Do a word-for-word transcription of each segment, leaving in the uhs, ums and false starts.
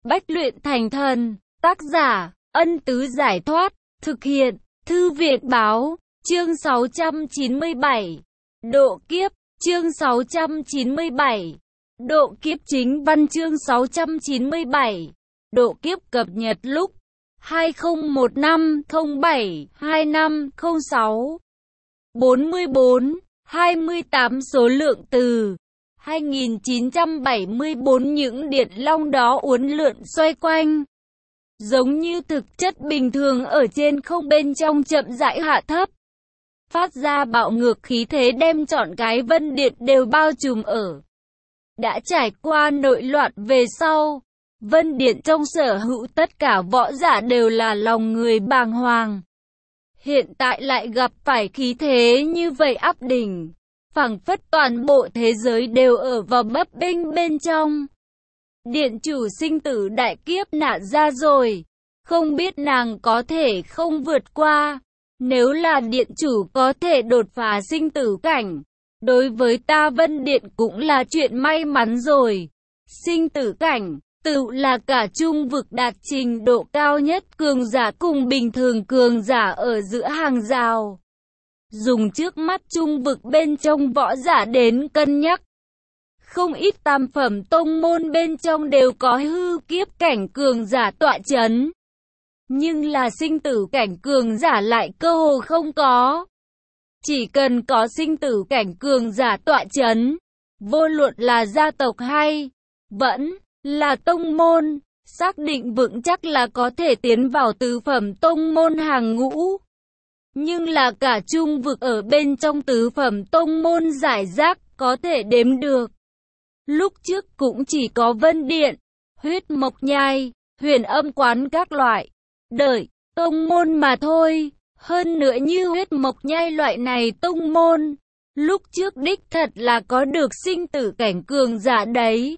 Bách luyện thành thần. Tác giả, Ân Tứ Giải Thoát. Thực hiện, Thư viện Báo. Chương sáu trăm chín mươi bảy. Độ kiếp. Chương sáu trăm chín mươi bảy. Độ kiếp chính văn chương sáu trăm chín mươi bảy. Độ kiếp cập nhật lúc hai không một năm không bảy hai năm không sáu. bốn mươi bốn, hai mươi tám số lượng từ hai nghìn chín trăm bảy mươi bốn. Những điện long đó uốn lượn xoay quanh, giống như thực chất bình thường ở trên không, bên trong chậm rãi hạ thấp, phát ra bạo ngược khí thế đem trọn cái vân điện đều bao trùm ở. Đã trải qua nội loạn về sau, vân điện trong sở hữu tất cả võ giả đều là lòng người bàng hoàng. Hiện tại lại gặp phải khí thế như vậy áp đỉnh, phảng phất toàn bộ thế giới đều ở vào bấp bênh bên trong. Điện chủ sinh tử đại kiếp nạn ra rồi, không biết nàng có thể không vượt qua. Nếu là điện chủ có thể đột phá sinh tử cảnh, đối với ta vân điện cũng là chuyện may mắn rồi. Sinh tử cảnh tự là cả trung vực đạt trình độ cao nhất cường giả cùng bình thường cường giả ở giữa hàng rào. Dùng trước mắt trung vực bên trong võ giả đến cân nhắc, không ít tam phẩm tông môn bên trong đều có hư kiếp cảnh cường giả tọa chấn. Nhưng là sinh tử cảnh cường giả lại cơ hồ không có. Chỉ cần có sinh tử cảnh cường giả tọa chấn, vô luận là gia tộc hay vẫn là tông môn, xác định vững chắc là có thể tiến vào tứ phẩm tông môn hàng ngũ. Nhưng là cả trung vực ở bên trong tứ phẩm tông môn giải rác có thể đếm được. Lúc trước cũng chỉ có Vân Điện, Huyết Mộc Nhai, Huyền Âm Quán các loại đợi tông môn mà thôi. Hơn nữa như Huyết Mộc Nhai loại này tông môn, lúc trước đích thật là có được sinh tử cảnh cường giả đấy.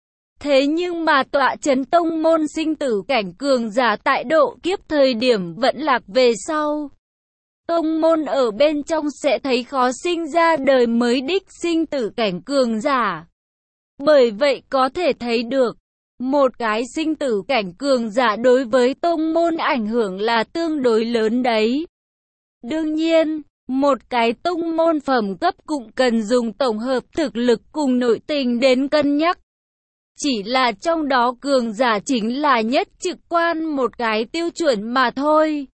Thế nhưng mà tọa chấn tông môn sinh tử cảnh cường giả tại độ kiếp thời điểm vẫn lạc về sau. Tông môn ở bên trong sẽ thấy khó sinh ra đời mới đích sinh tử cảnh cường giả. Bởi vậy có thể thấy được, một cái sinh tử cảnh cường giả đối với tông môn ảnh hưởng là tương đối lớn đấy. Đương nhiên, một cái tông môn phẩm cấp cũng cần dùng tổng hợp thực lực cùng nội tình đến cân nhắc. Chỉ là trong đó cường giả chính là nhất trực quan một cái tiêu chuẩn mà thôi.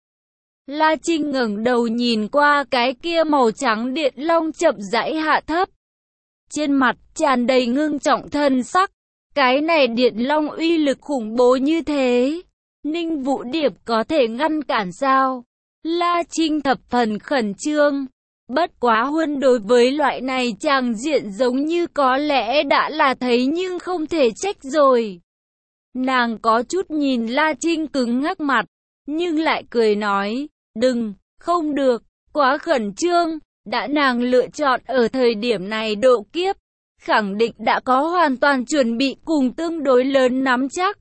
La Trinh ngẩng đầu nhìn qua cái kia màu trắng điện long chậm rãi hạ thấp. Trên mặt tràn đầy ngưng trọng thân sắc. Cái này điện long uy lực khủng bố như thế, Ninh Vũ Điệp có thể ngăn cản sao? La Trinh thập phần khẩn trương. Bất quá Huân đối với loại này tràng diện giống như có lẽ đã là thấy nhưng không thể trách rồi. Nàng có chút nhìn La Trinh cứng ngắc mặt, nhưng lại cười nói, đừng, không được, quá khẩn trương. Đã nàng lựa chọn ở thời điểm này độ kiếp, khẳng định đã có hoàn toàn chuẩn bị cùng tương đối lớn nắm chắc.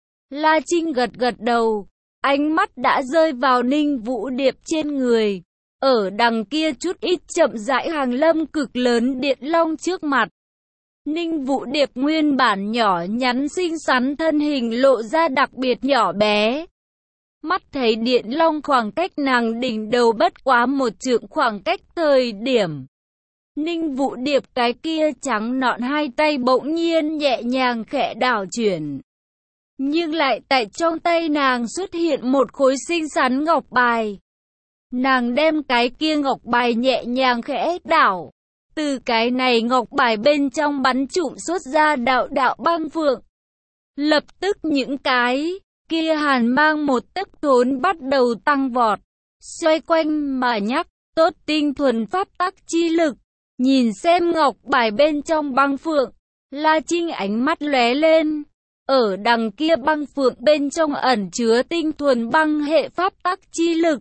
La Trinh gật gật đầu, ánh mắt đã rơi vào Ninh Vũ Điệp trên người. Ở đằng kia chút ít chậm rãi hàng lâm cực lớn điện long trước mặt. Ninh Vũ Điệp nguyên bản nhỏ nhắn xinh xắn thân hình lộ ra đặc biệt nhỏ bé. Mắt thấy điện long khoảng cách nàng đỉnh đầu bất quá một trượng khoảng cách thời điểm. Ninh Vũ Điệp cái kia trắng nõn hai tay bỗng nhiên nhẹ nhàng khẽ đảo chuyển. Nhưng lại tại trong tay nàng xuất hiện một khối xinh xắn ngọc bài. Nàng đem cái kia ngọc bài nhẹ nhàng khẽ đảo. Từ cái này ngọc bài bên trong bắn trụm xuất ra đạo đạo băng phượng. Lập tức những cái kia hàn mang một tức thốn bắt đầu tăng vọt. Xoay quanh mà nhắc, tốt tinh thuần pháp tắc chi lực. Nhìn xem ngọc bài bên trong băng phượng, La Trinh ánh mắt lóe lên. Ở đằng kia băng phượng bên trong ẩn chứa tinh thuần băng hệ pháp tắc chi lực.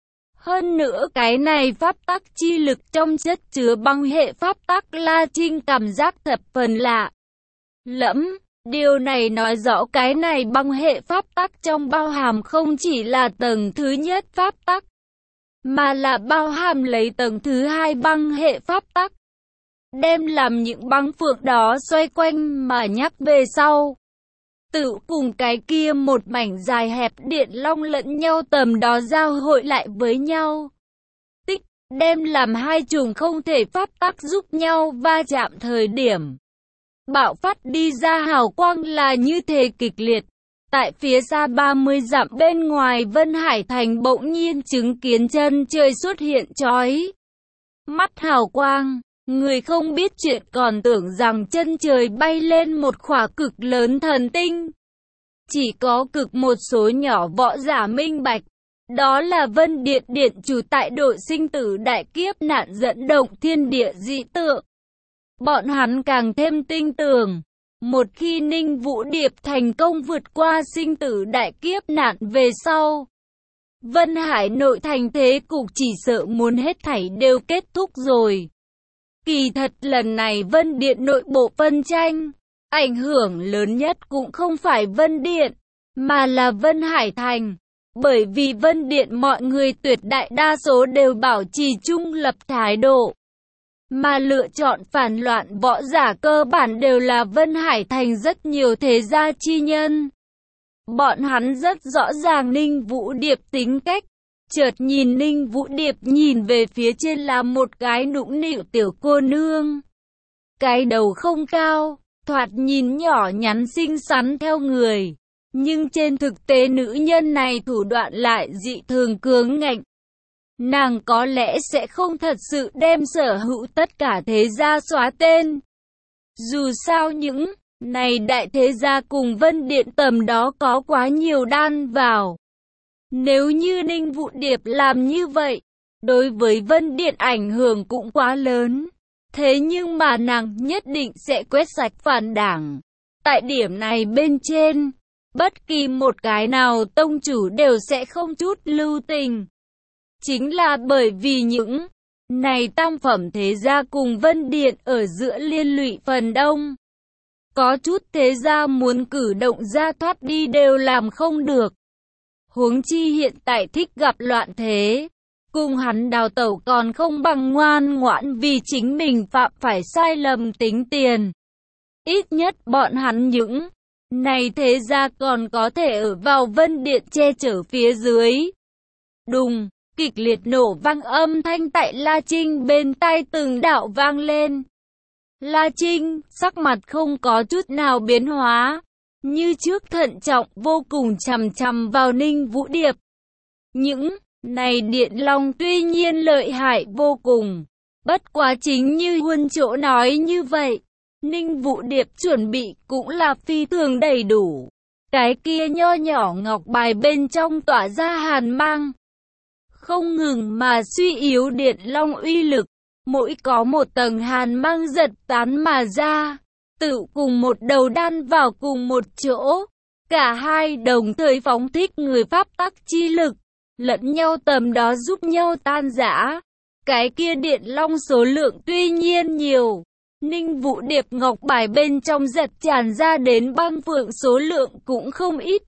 Hơn nữa cái này pháp tắc chi lực trong chất chứa băng hệ pháp tắc, La Trinh cảm giác thập phần lạ lẫm. Điều này nói rõ cái này băng hệ pháp tắc trong bao hàm không chỉ là tầng thứ nhất pháp tắc, mà là bao hàm lấy tầng thứ hai băng hệ pháp tắc. Đem làm những băng phượng đó xoay quanh mà nhắc về sau. tự cùng cái kia một mảnh dài hẹp điện long lẫn nhau tầm đó giao hội lại với nhau. Tích, đem làm hai chùm không thể pháp tắc giúp nhau va chạm thời điểm. Bạo phát đi ra hào quang là như thế kịch liệt. Tại phía xa ba mươi dặm bên ngoài Vân Hải Thành bỗng nhiên chứng kiến chân trời xuất hiện chói mắt hào quang. Người không biết chuyện còn tưởng rằng chân trời bay lên một khỏa cực lớn thần tinh. Chỉ có cực một số nhỏ võ giả minh bạch. Đó là Vân Điện Điện chủ tại đội sinh tử đại kiếp nạn dẫn động thiên địa dị tượng. Bọn hắn càng thêm tin tưởng. Một khi Ninh Vũ Điệp thành công vượt qua sinh tử đại kiếp nạn về sau, Vân Hải nội thành thế cục chỉ sợ muốn hết thảy đều kết thúc rồi. Kỳ thật lần này Vân Điện nội bộ phân tranh, ảnh hưởng lớn nhất cũng không phải Vân Điện, mà là Vân Hải Thành. Bởi vì Vân Điện mọi người tuyệt đại đa số đều bảo trì trung lập thái độ. Mà lựa chọn phản loạn võ giả cơ bản đều là Vân Hải Thành rất nhiều thế gia chi nhân. Bọn hắn rất rõ ràng Ninh Vũ Điệp tính cách. Chợt nhìn Ninh Vũ Điệp nhìn về phía trên là một cái nũng nịu tiểu cô nương. Cái đầu không cao, thoạt nhìn nhỏ nhắn xinh xắn theo người. Nhưng trên thực tế nữ nhân này thủ đoạn lại dị thường cứng ngạnh. Nàng có lẽ sẽ không thật sự đem sở hữu tất cả thế gia xóa tên. Dù sao những này đại thế gia cùng Vân Điện tầm đó có quá nhiều đan vào. Nếu như Ninh Vũ Điệp làm như vậy, đối với Vân Điện ảnh hưởng cũng quá lớn. Thế nhưng mà nàng nhất định sẽ quét sạch phản đảng. Tại điểm này bên trên, bất kỳ một cái nào tông chủ đều sẽ không chút lưu tình. Chính là bởi vì những này tam phẩm thế gia cùng Vân Điện ở giữa liên lụy phần đông. Có chút thế gia muốn cử động ra thoát đi đều làm không được. Huống chi hiện tại thích gặp loạn thế. Cùng hắn đào tẩu còn không bằng ngoan ngoãn vì chính mình phạm phải sai lầm tính tiền. Ít nhất bọn hắn những này thế gia còn có thể ở vào Vân Điện che chở phía dưới. Đùng, kịch liệt nổ vang âm thanh tại La Trinh bên tai từng đạo vang lên. La Trinh, sắc mặt không có chút nào biến hóa, như trước thận trọng vô cùng chằm chằm vào Ninh Vũ Điệp. Những này điện long tuy nhiên lợi hại vô cùng, bất quá chính như Huân chỗ nói như vậy, Ninh Vũ Điệp chuẩn bị cũng là phi thường đầy đủ. Cái kia nho nhỏ ngọc bài bên trong tỏa ra hàn mang, không ngừng mà suy yếu điện long uy lực, mỗi có một tầng hàn mang giật tán mà ra, tự cùng một đầu đan vào cùng một chỗ, cả hai đồng thời phóng thích người pháp tắc chi lực, lẫn nhau tầm đó giúp nhau tan rã. Cái kia điện long số lượng tuy nhiên nhiều, Ninh Vũ Điệp ngọc bài bên trong giật tràn ra đến băng phượng số lượng cũng không ít.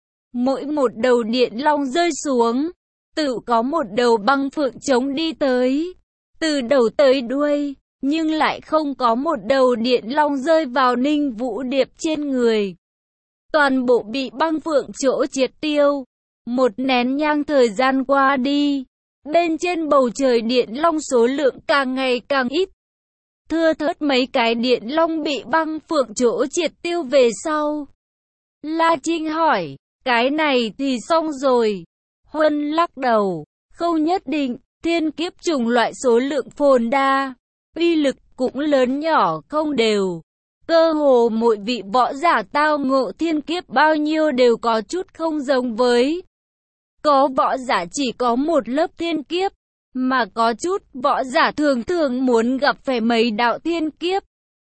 Mỗi một đầu điện long rơi xuống, tự có một đầu băng phượng chống đi tới, từ đầu tới đuôi, nhưng lại không có một đầu điện long rơi vào Ninh Vũ Điệp trên người. Toàn bộ bị băng phượng chỗ triệt tiêu. Một nén nhang thời gian qua đi, bên trên bầu trời điện long số lượng càng ngày càng ít. Thưa thớt mấy cái điện long bị băng phượng chỗ triệt tiêu về sau. La Trinh hỏi, cái này thì xong rồi. Huân lắc đầu, không nhất định, thiên kiếp chủng loại số lượng phồn đa, uy lực cũng lớn nhỏ không đều. Cơ hồ mỗi vị võ giả tao ngộ thiên kiếp bao nhiêu đều có chút không giống với. Có võ giả chỉ có một lớp thiên kiếp, mà có chút võ giả thường thường muốn gặp phải mấy đạo thiên kiếp.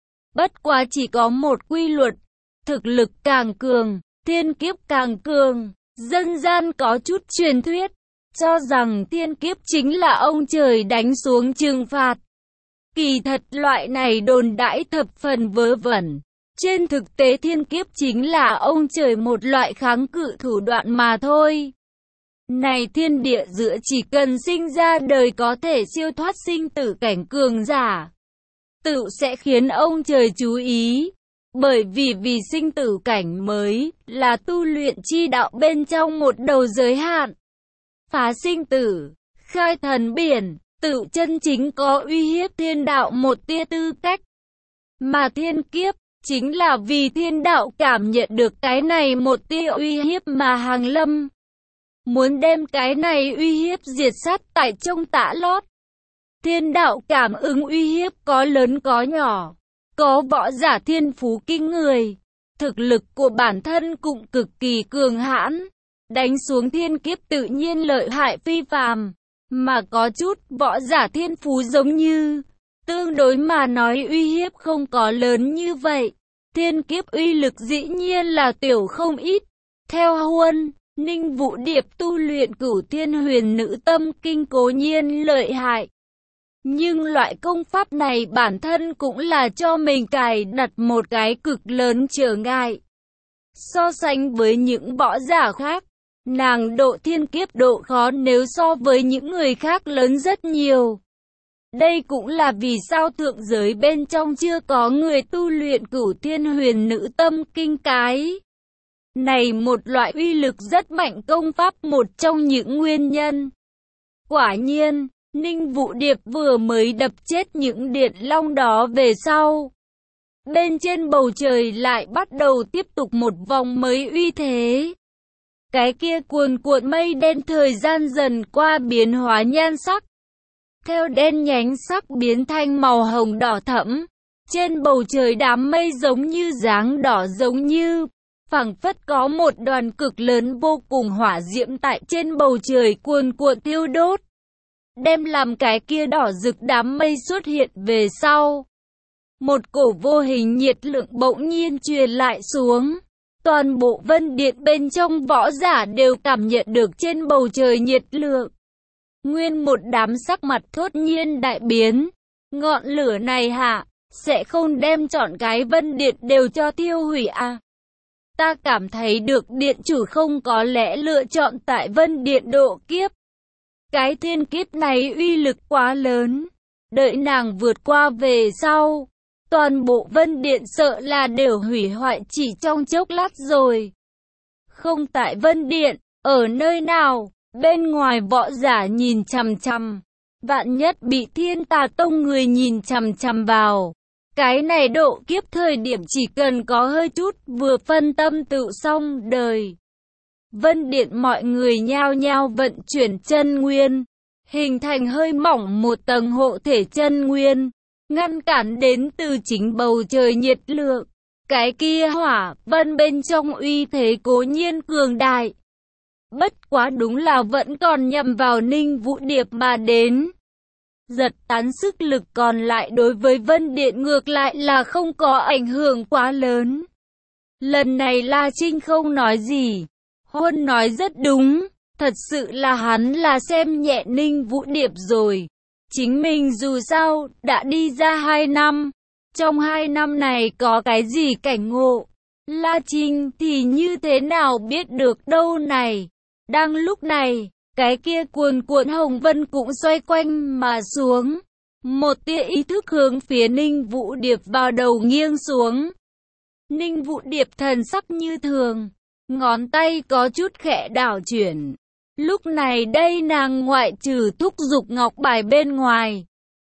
Bất quá chỉ có một quy luật, thực lực càng cường, thiên kiếp càng cường. Dân gian có chút truyền thuyết, cho rằng thiên kiếp chính là ông trời đánh xuống trừng phạt. Kỳ thật loại này đồn đãi thập phần vớ vẩn. Trên thực tế thiên kiếp chính là ông trời một loại kháng cự thủ đoạn mà thôi. Này thiên địa giữa chỉ cần sinh ra đời có thể siêu thoát sinh tử cảnh cường giả, tự sẽ khiến ông trời chú ý. Bởi vì vì sinh tử cảnh mới là tu luyện chi đạo bên trong một đầu giới hạn. Phá sinh tử, khai thần biển, tự chân chính có uy hiếp thiên đạo một tia tư cách. Mà thiên kiếp, chính là vì thiên đạo cảm nhận được cái này một tia uy hiếp mà hàng lâm. Muốn đem cái này uy hiếp diệt sát tại trong tã lót. Thiên đạo cảm ứng uy hiếp có lớn có nhỏ. Có võ giả thiên phú kinh người. Thực lực của bản thân cũng cực kỳ cường hãn. Đánh xuống thiên kiếp tự nhiên lợi hại phi phàm. Mà có chút võ giả thiên phú giống như, tương đối mà nói uy hiếp không có lớn như vậy. Thiên kiếp uy lực dĩ nhiên là tiểu không ít. Theo Huân, Ninh Vũ Điệp tu luyện Cửu Thiên Huyền Nữ Tâm Kinh cố nhiên lợi hại. Nhưng loại công pháp này bản thân cũng là cho mình cài đặt một cái cực lớn trở ngại. So sánh với những võ giả khác, nàng độ thiên kiếp độ khó nếu so với những người khác lớn rất nhiều. Đây cũng là vì sao thượng giới bên trong chưa có người tu luyện Cửu Thiên Huyền Nữ Tâm Kinh cái. Này một loại uy lực rất mạnh công pháp một trong những nguyên nhân. Quả nhiên, Ninh Vũ Điệp vừa mới đập chết những điện long đó về sau. Bên trên bầu trời lại bắt đầu tiếp tục một vòng mới uy thế. Cái kia cuồn cuộn mây đen thời gian dần qua biến hóa nhan sắc. Theo đen nhánh sắc biến thành màu hồng đỏ thẫm. Trên bầu trời đám mây giống như dáng đỏ giống như, phảng phất có một đoàn cực lớn vô cùng hỏa diễm tại trên bầu trời cuồn cuộn thiêu đốt. Đem làm cái kia đỏ rực đám mây xuất hiện về sau. Một cổ vô hình nhiệt lượng bỗng nhiên truyền lại xuống. Toàn bộ vân điện bên trong võ giả đều cảm nhận được trên bầu trời nhiệt lượng. Nguyên một đám sắc mặt thốt nhiên đại biến. Ngọn lửa này hả, sẽ không đem trọn cái vân điện đều cho tiêu hủy à? Ta cảm thấy được điện chủ không có lẽ lựa chọn tại vân điện độ kiếp. Cái thiên kiếp này uy lực quá lớn. Đợi nàng vượt qua về sau, toàn bộ vân điện sợ là đều hủy hoại chỉ trong chốc lát rồi. Không tại vân điện, ở nơi nào, bên ngoài võ giả nhìn chằm chằm. Vạn nhất bị Thiên Tà Tông người nhìn chằm chằm vào. Cái này độ kiếp thời điểm chỉ cần có hơi chút vừa phân tâm tự xong đời. Vân điện mọi người nhao nhao vận chuyển chân nguyên, hình thành hơi mỏng một tầng hộ thể chân nguyên, ngăn cản đến từ chính bầu trời nhiệt lượng. Cái kia hỏa vân bên trong uy thế cố nhiên cường đại. Bất quá đúng là vẫn còn nhằm vào Ninh Vũ Điệp mà đến. Giật tán sức lực còn lại đối với Vân Điện ngược lại là không có ảnh hưởng quá lớn. Lần này La Trinh không nói gì. Huân nói rất đúng. Thật sự là hắn là xem nhẹ Ninh Vũ Điệp rồi. Chính mình dù sao đã đi ra hai năm. Trong hai năm này có cái gì cảnh ngộ. La Trinh thì như thế nào biết được đâu này. Đang lúc này, cái kia cuồn cuộn hồng vân cũng xoay quanh mà xuống. Một tia ý thức hướng phía Ninh Vũ Điệp vào đầu nghiêng xuống. Ninh Vũ Điệp thần sắc như thường, ngón tay có chút khẽ đảo chuyển. Lúc này đây nàng ngoại trừ thúc dục ngọc bài bên ngoài.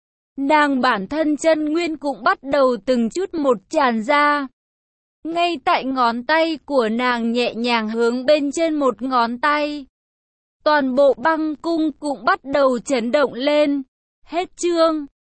Nàng bản thân chân nguyên cũng bắt đầu từng chút một tràn ra. Ngay tại ngón tay của nàng nhẹ nhàng hướng bên trên một ngón tay. Toàn bộ băng cung cũng bắt đầu chấn động lên. Hết chương.